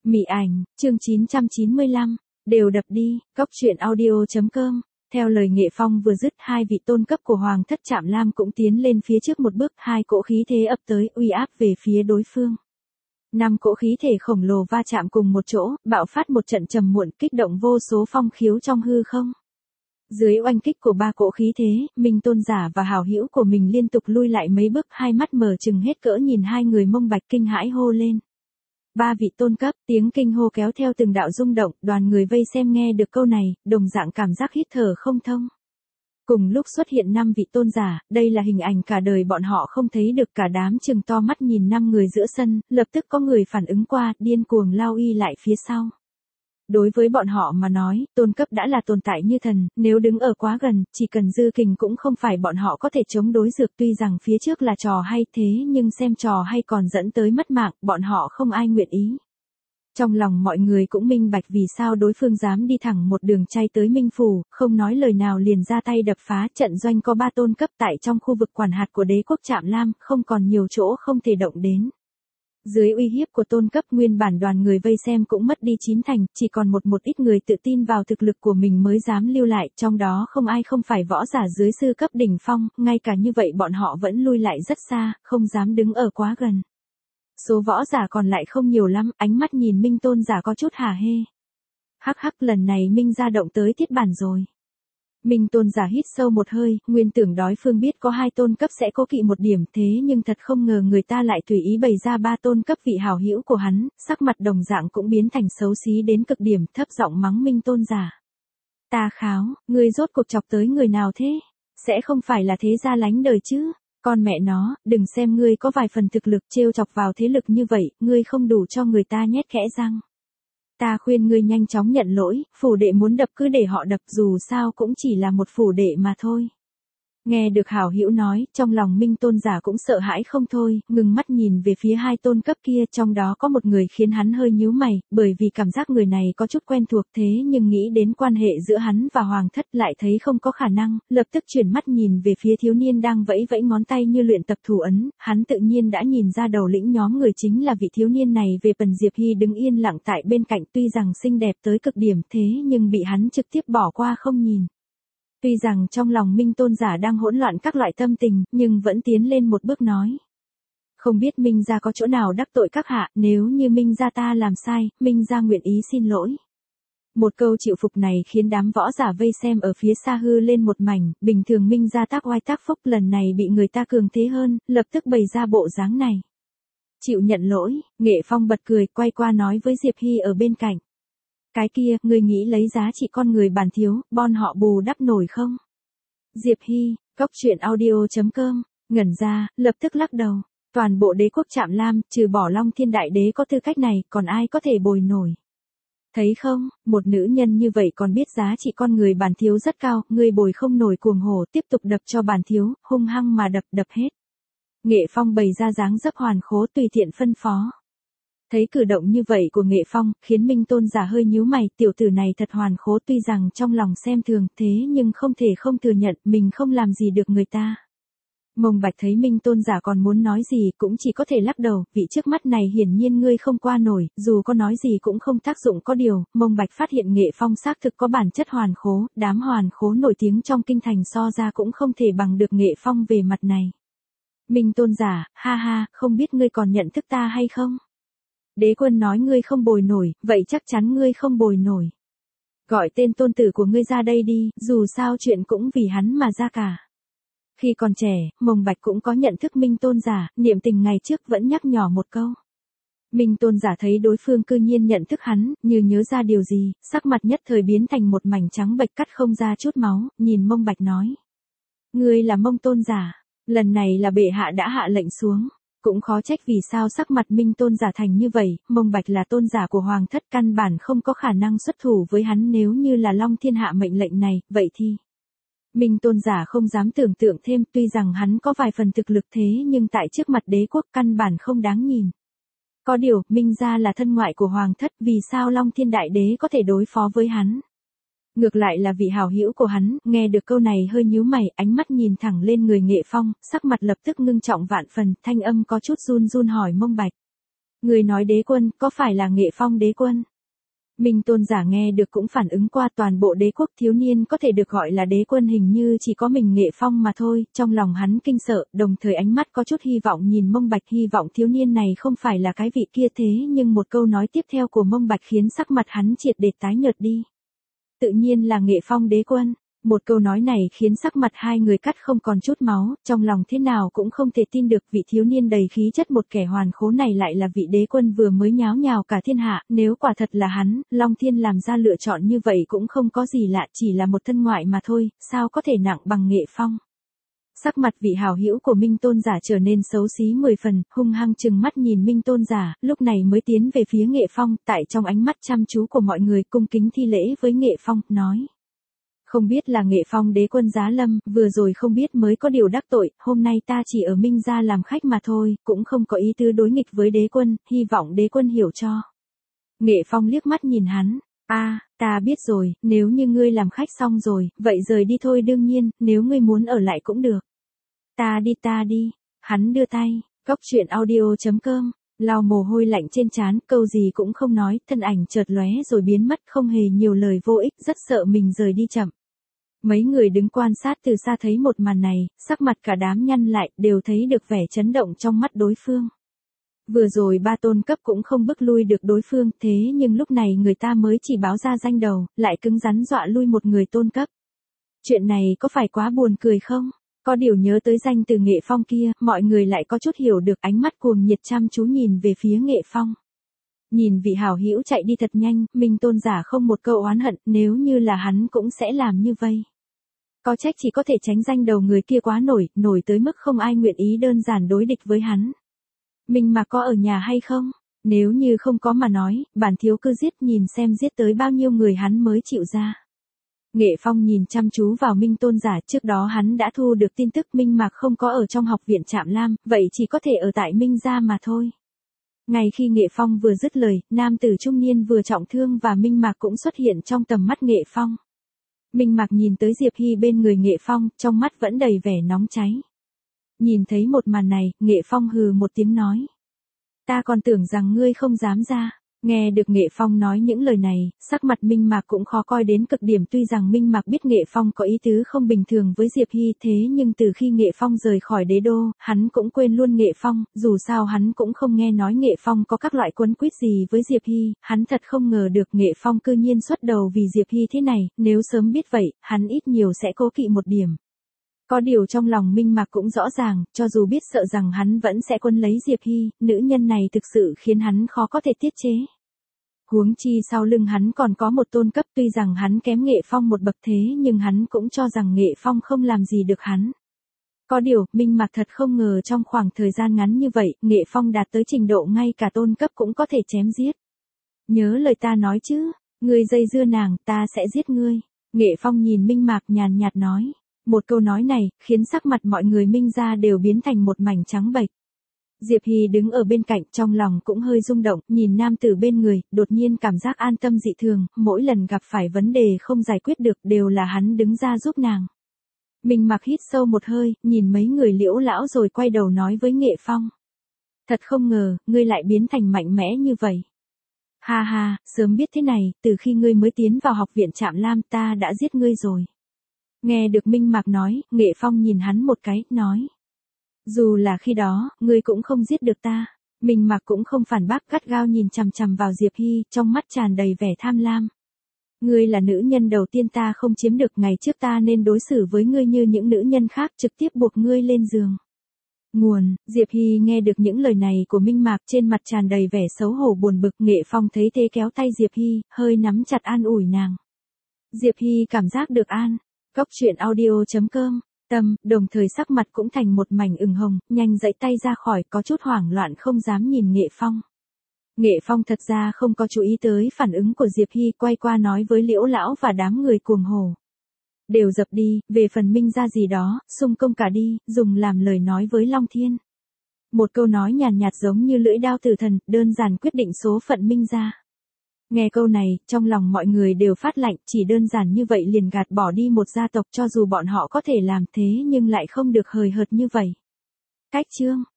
Mị ảnh, chương 995, đều đập đi, cóc truyện audio.com. Theo lời Nghệ Phong vừa dứt, hai vị tôn cấp của Hoàng thất Trạm Lam cũng tiến lên phía trước một bước, hai cỗ khí thế ập tới, uy áp về phía đối phương. 5 cỗ khí thể khổng lồ va chạm cùng một chỗ, bạo phát một trận trầm muộn, kích động vô số phong khiếu trong hư không. Dưới oanh kích của 3 cỗ khí thế, Minh Tôn giả và hảo hữu của mình liên tục lui lại mấy bước, hai mắt mở trừng hết cỡ nhìn hai người Mông Bạch kinh hãi hô lên. 3 vị tôn cấp, tiếng kinh hô kéo theo từng đạo rung động, đoàn người vây xem nghe được câu này, đồng dạng cảm giác hít thở không thông. Cùng lúc xuất hiện 5 vị tôn giả, đây là hình ảnh cả đời bọn họ không thấy được, cả đám trừng to mắt nhìn 5 người giữa sân, lập tức có người phản ứng qua, điên cuồng lao y lại phía sau. Đối với bọn họ mà nói, tôn cấp đã là tồn tại như thần, nếu đứng ở quá gần, chỉ cần dư kình cũng không phải bọn họ có thể chống đối dược, tuy rằng phía trước là trò hay thế nhưng xem trò hay còn dẫn tới mất mạng, bọn họ không ai nguyện ý. Trong lòng mọi người cũng minh bạch vì sao đối phương dám đi thẳng một đường chay tới Minh Phủ, không nói lời nào liền ra tay đập phá. Trận doanh có 3 tôn cấp tại trong khu vực quản hạt của đế quốc Trạm Lam, không còn nhiều chỗ không thể động đến. Dưới uy hiếp của tôn cấp, nguyên bản đoàn người vây xem cũng mất đi 9 thành, chỉ còn một ít người tự tin vào thực lực của mình mới dám lưu lại, trong đó không ai không phải võ giả dưới sư cấp đỉnh phong, ngay cả như vậy bọn họ vẫn lui lại rất xa, không dám đứng ở quá gần. Số võ giả còn lại không nhiều lắm, ánh mắt nhìn Minh Tôn giả có chút hả hê. Hắc hắc, lần này Minh ra động tới thiết bản rồi. Minh Tôn giả hít sâu một hơi, nguyên tưởng đối phương biết có 2 tôn cấp sẽ cố kỵ một điểm, thế nhưng thật không ngờ người ta lại tùy ý bày ra 3 tôn cấp. Vị hảo hữu của hắn, sắc mặt đồng dạng cũng biến thành xấu xí đến cực điểm, thấp giọng mắng Minh Tôn giả. Ta kháo, ngươi rốt cuộc chọc tới người nào thế? Sẽ không phải là thế gia lánh đời chứ? Con mẹ nó, đừng xem ngươi có vài phần thực lực, trêu chọc vào thế lực như vậy, ngươi không đủ cho người ta nhét khẽ răng. Ta khuyên ngươi nhanh chóng nhận lỗi, phủ đệ muốn đập cứ để họ đập, dù sao cũng chỉ là một phủ đệ mà thôi. Nghe được hảo hữu nói, trong lòng Minh Tôn giả cũng sợ hãi không thôi, ngừng mắt nhìn về phía 2 tôn cấp kia, trong đó có một người khiến hắn hơi nhíu mày, bởi vì cảm giác người này có chút quen thuộc, thế nhưng nghĩ đến quan hệ giữa hắn và Hoàng thất lại thấy không có khả năng, lập tức chuyển mắt nhìn về phía thiếu niên đang vẫy vẫy ngón tay như luyện tập thủ ấn, hắn tự nhiên đã nhìn ra đầu lĩnh nhóm người chính là vị thiếu niên này. Về phần Diệp Hy đứng yên lặng tại bên cạnh, tuy rằng xinh đẹp tới cực điểm thế nhưng bị hắn trực tiếp bỏ qua không nhìn. Tuy rằng trong lòng Minh Tôn giả đang hỗn loạn các loại tâm tình, nhưng vẫn tiến lên một bước nói. Không biết Minh gia có chỗ nào đắc tội các hạ, nếu như Minh gia ta làm sai, Minh gia nguyện ý xin lỗi. Một câu chịu phục này khiến đám võ giả vây xem ở phía xa hư lên một mảnh, bình thường Minh gia tác oai tác phúc, lần này bị người ta cường thế hơn, lập tức bày ra bộ dáng này. Chịu nhận lỗi, Nghệ Phong bật cười, quay qua nói với Diệp Hy ở bên cạnh. Cái kia, ngươi nghĩ lấy giá trị con người bản thiếu, bọn họ bù đắp nổi không? Diệp Hy, cóc truyện audio.com, ngẩn ra, lập tức lắc đầu. Toàn bộ đế quốc Trạm Lam, trừ bỏ Long Thiên Đại Đế có tư cách này, còn ai có thể bồi nổi? Thấy không, một nữ nhân như vậy còn biết giá trị con người bản thiếu rất cao, ngươi bồi không nổi cuồng hổ, tiếp tục đập cho bản thiếu, hung hăng mà đập hết. Nghệ Phong bày ra dáng dấp hoàn khố tùy tiện phân phó. Thấy cử động như vậy của Nghệ Phong, khiến Minh Tôn giả hơi nhíu mày, tiểu tử này thật hoàn khố, tuy rằng trong lòng xem thường, thế nhưng không thể không thừa nhận, mình không làm gì được người ta. Mông Bạch thấy Minh Tôn giả còn muốn nói gì, cũng chỉ có thể lắc đầu, vị trước mắt này hiển nhiên ngươi không qua nổi, dù có nói gì cũng không tác dụng. Có điều, Mông Bạch phát hiện Nghệ Phong xác thực có bản chất hoàn khố, đám hoàn khố nổi tiếng trong kinh thành so ra cũng không thể bằng được Nghệ Phong về mặt này. Minh Tôn giả, ha ha, không biết ngươi còn nhận thức ta hay không? Đế quân nói ngươi không bồi nổi, vậy chắc chắn ngươi không bồi nổi. Gọi tên tôn tử của ngươi ra đây đi, dù sao chuyện cũng vì hắn mà ra cả. Khi còn trẻ, Mông Bạch cũng có nhận thức Minh Tôn giả, niệm tình ngày trước vẫn nhắc nhỏ một câu. Minh Tôn giả thấy đối phương cư nhiên nhận thức hắn, như nhớ ra điều gì, sắc mặt nhất thời biến thành một mảnh trắng bệch cắt không ra chút máu, nhìn Mông Bạch nói. Ngươi là Mông Tôn giả, lần này là bệ hạ đã hạ lệnh xuống. Cũng khó trách vì sao sắc mặt Minh Tôn giả thành như vậy, Mông Bạch là tôn giả của Hoàng thất, căn bản không có khả năng xuất thủ với hắn, nếu như là Long Thiên hạ mệnh lệnh này, vậy thì. Minh Tôn giả không dám tưởng tượng thêm, tuy rằng hắn có vài phần thực lực thế nhưng tại trước mặt đế quốc căn bản không đáng nhìn. Có điều, Minh gia là thân ngoại của Hoàng thất, vì sao Long Thiên Đại Đế có thể đối phó với hắn? Ngược lại là vị hảo hữu của hắn, nghe được câu này hơi nhíu mày, ánh mắt nhìn thẳng lên người Nghệ Phong, sắc mặt lập tức ngưng trọng vạn phần, thanh âm có chút run run hỏi Mông Bạch. Người nói đế quân, có phải là Nghệ Phong đế quân? Minh Tôn giả nghe được cũng phản ứng qua, toàn bộ đế quốc thiếu niên có thể được gọi là đế quân hình như chỉ có mình Nghệ Phong mà thôi, trong lòng hắn kinh sợ, đồng thời ánh mắt có chút hy vọng nhìn Mông Bạch, hy vọng thiếu niên này không phải là cái vị kia, thế nhưng một câu nói tiếp theo của Mông Bạch khiến sắc mặt hắn triệt để tái nhợt đi. Tự nhiên là Nghệ Phong đế quân. Một câu nói này khiến sắc mặt hai người cắt không còn chút máu, trong lòng thế nào cũng không thể tin được vị thiếu niên đầy khí chất một kẻ hoàn khố này lại là vị đế quân vừa mới nháo nhào cả thiên hạ, nếu quả thật là hắn, Long Thiên làm ra lựa chọn như vậy cũng không có gì lạ, chỉ là một thân ngoại mà thôi, sao có thể nặng bằng Nghệ Phong. Sắc mặt vị hảo hữu của Minh Tôn giả trở nên xấu xí 10 phần, hung hăng trừng mắt nhìn Minh Tôn giả, lúc này mới tiến về phía Nghệ Phong, tại trong ánh mắt chăm chú của mọi người cung kính thi lễ với Nghệ Phong, nói. Không biết là Nghệ Phong đế quân giá lâm, vừa rồi không biết mới có điều đắc tội, hôm nay ta chỉ ở Minh gia làm khách mà thôi, cũng không có ý tứ đối nghịch với đế quân, hy vọng đế quân hiểu cho. Nghệ Phong liếc mắt nhìn hắn, ta biết rồi, nếu như ngươi làm khách xong rồi, vậy rời đi thôi, đương nhiên, nếu ngươi muốn ở lại cũng được. Ta đi, hắn đưa tay, Cóc Truyện Audio.com. Lau mồ hôi lạnh trên trán, câu gì cũng không nói, thân ảnh chợt lóe rồi biến mất, không hề nhiều lời vô ích, rất sợ mình rời đi chậm. Mấy người đứng quan sát từ xa thấy một màn này, sắc mặt cả đám nhăn lại, đều thấy được vẻ chấn động trong mắt đối phương. Vừa rồi ba tôn cấp cũng không bức lui được đối phương, thế nhưng lúc này người ta mới chỉ báo ra danh đầu, lại cứng rắn dọa lui một người tôn cấp. Chuyện này có phải quá buồn cười không? Có điều nhớ tới danh từ Nghệ Phong kia, mọi người lại có chút hiểu được, ánh mắt cuồng nhiệt chăm chú nhìn về phía Nghệ Phong. Nhìn vị hảo hữu chạy đi thật nhanh, Minh Tôn giả không một câu oán hận, nếu như là hắn cũng sẽ làm như vậy. Có trách chỉ có thể tránh danh đầu người kia quá nổi tới mức không ai nguyện ý đơn giản đối địch với hắn. Mình mà có ở nhà hay không? Nếu như không có mà nói, bản thiếu cứ giết, nhìn xem giết tới bao nhiêu người hắn mới chịu ra. Nghệ Phong nhìn chăm chú vào Minh Tôn giả, trước đó hắn đã thu được tin tức Minh Mạc không có ở trong học viện Trạm Lam, vậy chỉ có thể ở tại Minh gia mà thôi. Ngay khi Nghệ Phong vừa dứt lời, nam tử trung niên vừa trọng thương và Minh Mạc cũng xuất hiện trong tầm mắt Nghệ Phong. Minh Mạc nhìn tới Diệp Hy bên người Nghệ Phong, trong mắt vẫn đầy vẻ nóng cháy. Nhìn thấy một màn này, Nghệ Phong hừ một tiếng nói. Ta còn tưởng rằng ngươi không dám ra. Nghe được Nghệ Phong nói những lời này, sắc mặt Minh Mạc cũng khó coi đến cực điểm, tuy rằng Minh Mạc biết Nghệ Phong có ý tứ không bình thường với Diệp Hy, thế nhưng từ khi Nghệ Phong rời khỏi đế đô, hắn cũng quên luôn Nghệ Phong, dù sao hắn cũng không nghe nói Nghệ Phong có các loại quấn quýt gì với Diệp Hy, hắn thật không ngờ được Nghệ Phong cư nhiên xuất đầu vì Diệp Hy thế này, nếu sớm biết vậy, hắn ít nhiều sẽ cố kỵ một điểm. Có điều trong lòng Minh Mạc cũng rõ ràng, cho dù biết sợ rằng hắn vẫn sẽ quân lấy Diệp Hy, nữ nhân này thực sự khiến hắn khó có thể tiết chế. Huống chi sau lưng hắn còn có một tôn cấp, tuy rằng hắn kém Nghệ Phong một bậc thế nhưng hắn cũng cho rằng Nghệ Phong không làm gì được hắn. Có điều, Minh Mạc thật không ngờ trong khoảng thời gian ngắn như vậy, Nghệ Phong đạt tới trình độ ngay cả tôn cấp cũng có thể chém giết. Nhớ lời ta nói chứ, ngươi dây dưa nàng, ta sẽ giết ngươi. Nghệ Phong nhìn Minh Mạc nhàn nhạt nói. Một câu nói này, khiến sắc mặt mọi người Minh gia đều biến thành một mảnh trắng bệch. Diệp Hy đứng ở bên cạnh, trong lòng cũng hơi rung động, nhìn nam tử bên người, đột nhiên cảm giác an tâm dị thường, mỗi lần gặp phải vấn đề không giải quyết được đều là hắn đứng ra giúp nàng. Minh Mạc hít sâu một hơi, nhìn mấy người Liễu lão rồi quay đầu nói với Nghệ Phong. Thật không ngờ, ngươi lại biến thành mạnh mẽ như vậy. Ha ha, sớm biết thế này, từ khi ngươi mới tiến vào học viện Trạm Lam ta đã giết ngươi rồi. Nghe được Minh Mạc nói, Nghệ Phong nhìn hắn một cái, nói. Dù là khi đó, ngươi cũng không giết được ta. Minh Mạc cũng không phản bác, gắt gao nhìn chằm chằm vào Diệp Hy, trong mắt tràn đầy vẻ tham lam. Ngươi là nữ nhân đầu tiên ta không chiếm được, ngày trước ta nên đối xử với ngươi như những nữ nhân khác, trực tiếp buộc ngươi lên giường. Nguồn, Diệp Hy nghe được những lời này của Minh Mạc, trên mặt tràn đầy vẻ xấu hổ buồn bực. Nghệ Phong thấy thế kéo tay Diệp Hy, hơi nắm chặt an ủi nàng. Diệp Hy cảm giác được an. Cóc Truyện Audio.com. Đồng thời sắc mặt cũng thành một mảnh ửng hồng, nhanh giãy tay ra khỏi, có chút hoảng loạn không dám nhìn Nghệ Phong. Nghệ Phong thật ra không có chú ý tới phản ứng của Diệp Hy, quay qua nói với Liễu lão và đám người cuồng hổ. Đều dập đi, về phần Minh gia gì đó, xung công cả đi, dùng làm lời nói với Long Thiên. Một câu nói nhàn nhạt giống như lưỡi đao tử thần, đơn giản quyết định số phận Minh gia. Nghe câu này, trong lòng mọi người đều phát lạnh, chỉ đơn giản như vậy liền gạt bỏ đi một gia tộc, cho dù bọn họ có thể làm thế nhưng lại không được hời hợt như vậy. Cách chương